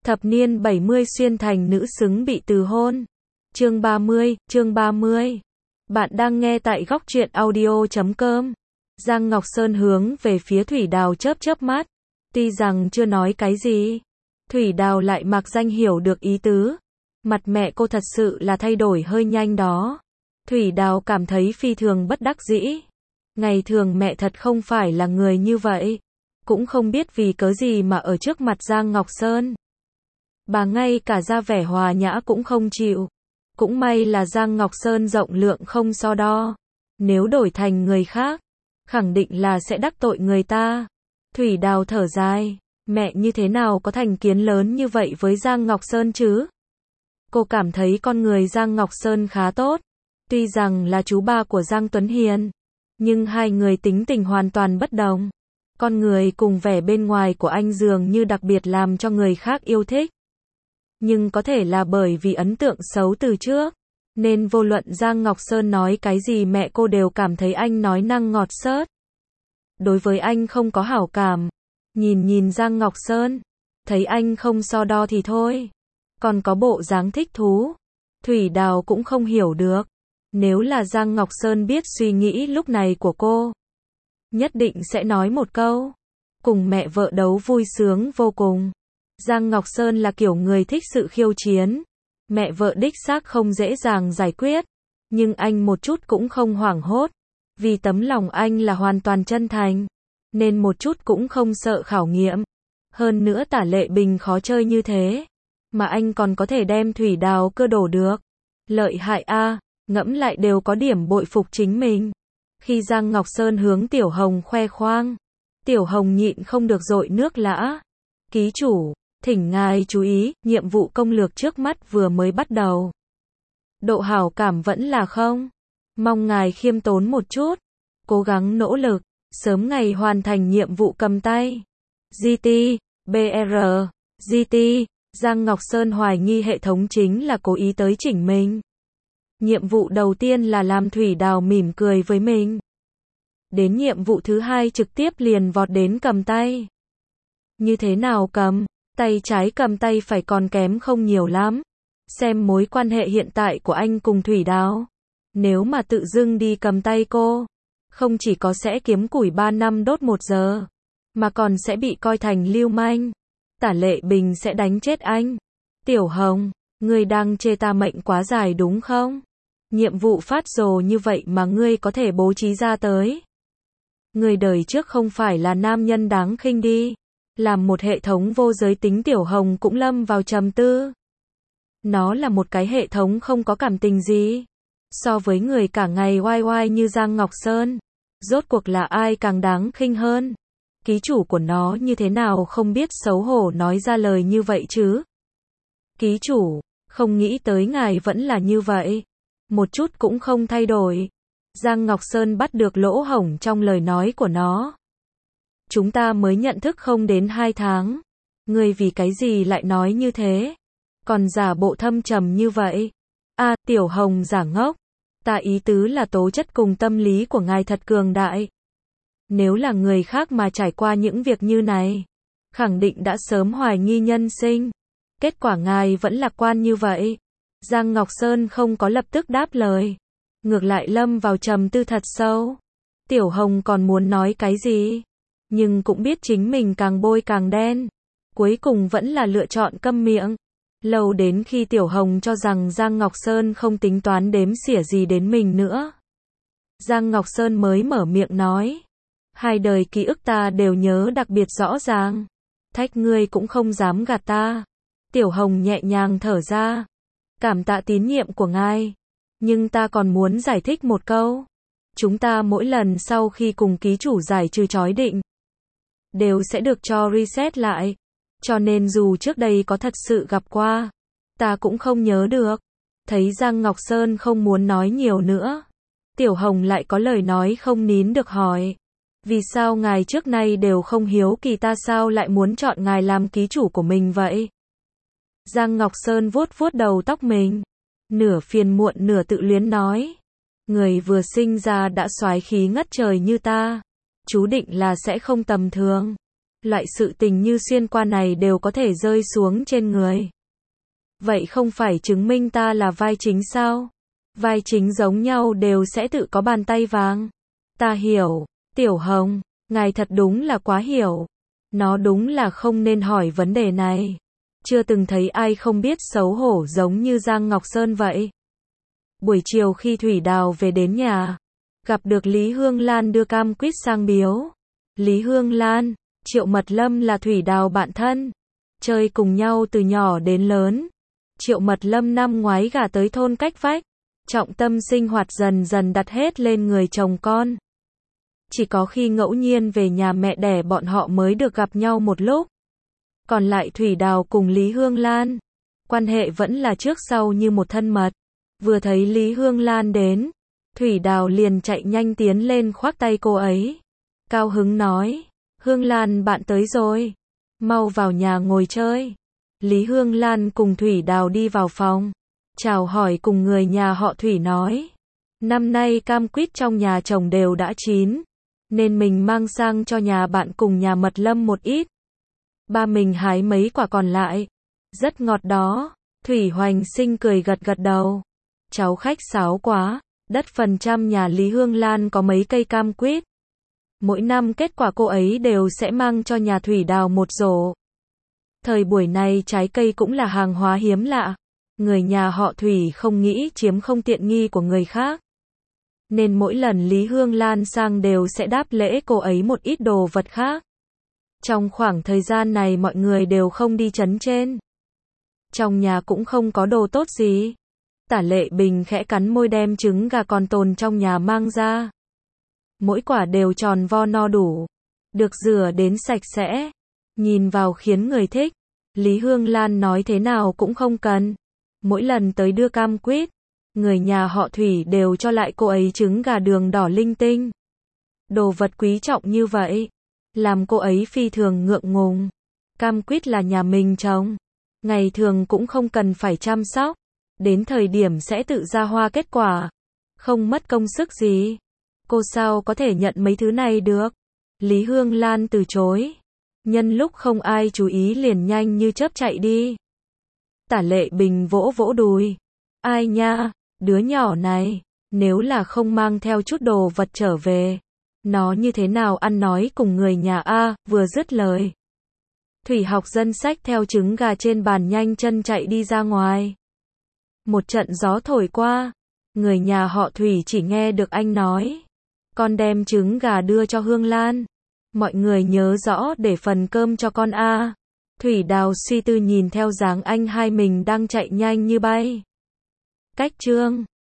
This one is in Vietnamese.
Thập niên 70 xuyên thành nữ xứng bị từ hôn. Chương 30. Bạn đang nghe tại góc truyện audio.com. Giang Ngọc Sơn hướng về phía Thủy Đào chớp chớp mắt. Tuy rằng chưa nói cái gì, Thủy Đào lại mặc danh hiểu được ý tứ. Mặt mẹ cô thật sự là thay đổi hơi nhanh đó. Thủy Đào cảm thấy phi thường bất đắc dĩ. Ngày thường mẹ thật không phải là người như vậy. Cũng không biết vì cớ gì mà ở trước mặt Giang Ngọc Sơn, bà ngay cả ra vẻ hòa nhã cũng không chịu. Cũng may là Giang Ngọc Sơn rộng lượng không so đo. Nếu đổi thành người khác, khẳng định là sẽ đắc tội người ta. Thủy Đào thở dài, mẹ như thế nào có thành kiến lớn như vậy với Giang Ngọc Sơn chứ? Cô cảm thấy con người Giang Ngọc Sơn khá tốt. Tuy rằng là chú ba của Giang Tuấn Hiền, nhưng hai người tính tình hoàn toàn bất đồng. Con người cùng vẻ bên ngoài của anh dường như đặc biệt làm cho người khác yêu thích. Nhưng có thể là bởi vì ấn tượng xấu từ trước, nên vô luận Giang Ngọc Sơn nói cái gì mẹ cô đều cảm thấy anh nói năng ngọt xớt. Đối với anh không có hảo cảm. Nhìn Giang Ngọc Sơn, thấy anh không so đo thì thôi. Còn có bộ dáng thích thú. Thủy Đào cũng không hiểu được. Nếu là Giang Ngọc Sơn biết suy nghĩ lúc này của cô, nhất định sẽ nói một câu. Cùng mẹ vợ đấu vui sướng vô cùng. Giang Ngọc Sơn là kiểu người thích sự khiêu chiến. Mẹ vợ đích xác không dễ dàng giải quyết. Nhưng anh một chút cũng không hoảng hốt. Vì tấm lòng anh là hoàn toàn chân thành. Nên một chút cũng không sợ khảo nghiệm. Hơn nữa Tả Lệ Bình khó chơi như thế. Mà anh còn có thể đem Thủy Đào cơ đổ được. Lợi hại a, ngẫm lại đều có điểm bội phục chính mình. Khi Giang Ngọc Sơn hướng Tiểu Hồng khoe khoang, Tiểu Hồng nhịn không được dội nước lã. Ký chủ, thỉnh ngài chú ý, nhiệm vụ công lược trước mắt vừa mới bắt đầu. Độ hảo cảm vẫn là không. Mong ngài khiêm tốn một chút, cố gắng nỗ lực, sớm ngày hoàn thành nhiệm vụ cầm tay. GT, BR, GT, Giang Ngọc Sơn hoài nghi hệ thống chính là cố ý tới chỉnh mình. Nhiệm vụ đầu tiên là làm Thủy Đào mỉm cười với mình. Đến nhiệm vụ thứ hai trực tiếp liền vọt đến cầm tay. Như thế nào cầm? Tay trái cầm tay phải còn kém không nhiều lắm. Xem mối quan hệ hiện tại của anh cùng Thủy Đào. Nếu mà tự dưng đi cầm tay cô, không chỉ có sẽ kiếm củi 3 năm đốt 1 giờ, mà còn sẽ bị coi thành lưu manh. Tả Lệ Bình sẽ đánh chết anh. Tiểu Hồng, ngươi đang chê ta mệnh quá dài đúng không? Nhiệm vụ phát rồ như vậy mà ngươi có thể bố trí ra tới. Người đời trước không phải là nam nhân đáng khinh đi. Làm một hệ thống vô giới tính. Tiểu Hồng cũng lâm vào trầm tư. Nó là một cái hệ thống không có cảm tình gì. So với người cả ngày oai oai như Giang Ngọc Sơn, rốt cuộc là ai càng đáng khinh hơn? Ký chủ của nó như thế nào không biết xấu hổ nói ra lời như vậy chứ? Ký chủ, không nghĩ tới ngài vẫn là như vậy. Một chút cũng không thay đổi. Giang Ngọc Sơn bắt được lỗ hổng trong lời nói của nó. Chúng ta mới nhận thức không đến 2 tháng. Ngươi vì cái gì lại nói như thế? Còn giả bộ thâm trầm như vậy. À, Tiểu Hồng giả ngốc. Ta ý tứ là tố chất cùng tâm lý của ngài thật cường đại. Nếu là người khác mà trải qua những việc như này, khẳng định đã sớm hoài nghi nhân sinh. Kết quả ngài vẫn lạc quan như vậy. Giang Ngọc Sơn không có lập tức đáp lời. Ngược lại lâm vào trầm tư thật sâu. Tiểu Hồng còn muốn nói cái gì, nhưng cũng biết chính mình càng bôi càng đen. Cuối cùng vẫn là lựa chọn câm miệng. Lâu đến khi Tiểu Hồng cho rằng Giang Ngọc Sơn không tính toán đếm xỉa gì đến mình nữa, Giang Ngọc Sơn mới mở miệng nói. 2 đời ký ức ta đều nhớ đặc biệt rõ ràng. Thách ngươi cũng không dám gạt ta. Tiểu Hồng nhẹ nhàng thở ra. Cảm tạ tín nhiệm của ngài. Nhưng ta còn muốn giải thích một câu. Chúng ta mỗi lần sau khi cùng ký chủ giải trừ chói định, đều sẽ được cho reset lại. Cho nên dù trước đây có thật sự gặp qua, ta cũng không nhớ được. Thấy Giang Ngọc Sơn không muốn nói nhiều nữa, Tiểu Hồng lại có lời nói không nín được hỏi. Vì sao ngài trước nay đều không hiếu kỳ ta sao lại muốn chọn ngài làm ký chủ của mình vậy? Giang Ngọc Sơn vuốt vuốt đầu tóc mình. Nửa phiền muộn nửa tự luyến nói. Người vừa sinh ra đã soái khí ngất trời như ta, chú định là sẽ không tầm thường. Loại sự tình như xuyên qua này đều có thể rơi xuống trên người. Vậy không phải chứng minh ta là vai chính sao? Vai chính giống nhau đều sẽ tự có bàn tay vàng. Ta hiểu, Tiểu Hồng, ngài thật đúng là quá hiểu. Nó đúng là không nên hỏi vấn đề này. Chưa từng thấy ai không biết xấu hổ giống như Giang Ngọc Sơn vậy. Buổi chiều khi Thủy Đào về đến nhà, gặp được Lý Hương Lan đưa cam quýt sang biếu. Lý Hương Lan, Triệu Mật Lâm là Thủy Đào bạn thân, chơi cùng nhau từ nhỏ đến lớn. Triệu Mật Lâm năm ngoái gả tới thôn cách vách, trọng tâm sinh hoạt dần dần đặt hết lên người chồng con. Chỉ có khi ngẫu nhiên về nhà mẹ đẻ bọn họ mới được gặp nhau một lúc. Còn lại Thủy Đào cùng Lý Hương Lan, quan hệ vẫn là trước sau như một thân mật. Vừa thấy Lý Hương Lan đến, Thủy Đào liền chạy nhanh tiến lên khoác tay cô ấy. Cao hứng nói, Hương Lan bạn tới rồi, mau vào nhà ngồi chơi. Lý Hương Lan cùng Thủy Đào đi vào phòng, chào hỏi cùng người nhà họ Thủy nói. Năm nay cam quýt trong nhà chồng đều đã chín, nên mình mang sang cho nhà bạn cùng nhà Mật Lâm một ít. Ba mình hái mấy quả còn lại, rất ngọt đó. Thủy Hoành Sinh cười gật gật đầu. Cháu khách sáo quá, đất phần trăm nhà Lý Hương Lan có mấy cây cam quýt. Mỗi năm kết quả cô ấy đều sẽ mang cho nhà Thủy Đào một rổ. Thời buổi này trái cây cũng là hàng hóa hiếm lạ. Người nhà họ Thủy không nghĩ chiếm không tiện nghi của người khác. Nên mỗi lần Lý Hương Lan sang đều sẽ đáp lễ cô ấy một ít đồ vật khác. Trong khoảng thời gian này mọi người đều không đi trấn trên. Trong nhà cũng không có đồ tốt gì. Tả Lệ Bình khẽ cắn môi đem trứng gà còn tồn trong nhà mang ra. Mỗi quả đều tròn vo no đủ, được rửa đến sạch sẽ, nhìn vào khiến người thích. Lý Hương Lan nói thế nào cũng không cần. Mỗi lần tới đưa cam quýt, người nhà họ Thủy đều cho lại cô ấy trứng gà đường đỏ linh tinh. Đồ vật quý trọng như vậy, làm cô ấy phi thường ngượng ngùng. Cam quýt là nhà mình trồng, ngày thường cũng không cần phải chăm sóc, đến thời điểm sẽ tự ra hoa kết quả, không mất công sức gì. Cô sao có thể nhận mấy thứ này được? Lý Hương Lan từ chối. Nhân lúc không ai chú ý liền nhanh như chớp chạy đi. Tả Lệ Bình vỗ vỗ đùi. Ai nha, đứa nhỏ này, nếu là không mang theo chút đồ vật trở về, nó như thế nào ăn nói cùng người nhà a? Vừa dứt lời, Thủy Học Dân xách theo trứng gà trên bàn nhanh chân chạy đi ra ngoài. Một trận gió thổi qua, người nhà họ Thủy chỉ nghe được anh nói, con đem trứng gà đưa cho Hương Lan, mọi người nhớ rõ để phần cơm cho con a. Thủy Đào suy tư nhìn theo dáng anh hai mình đang chạy nhanh như bay. Cách chương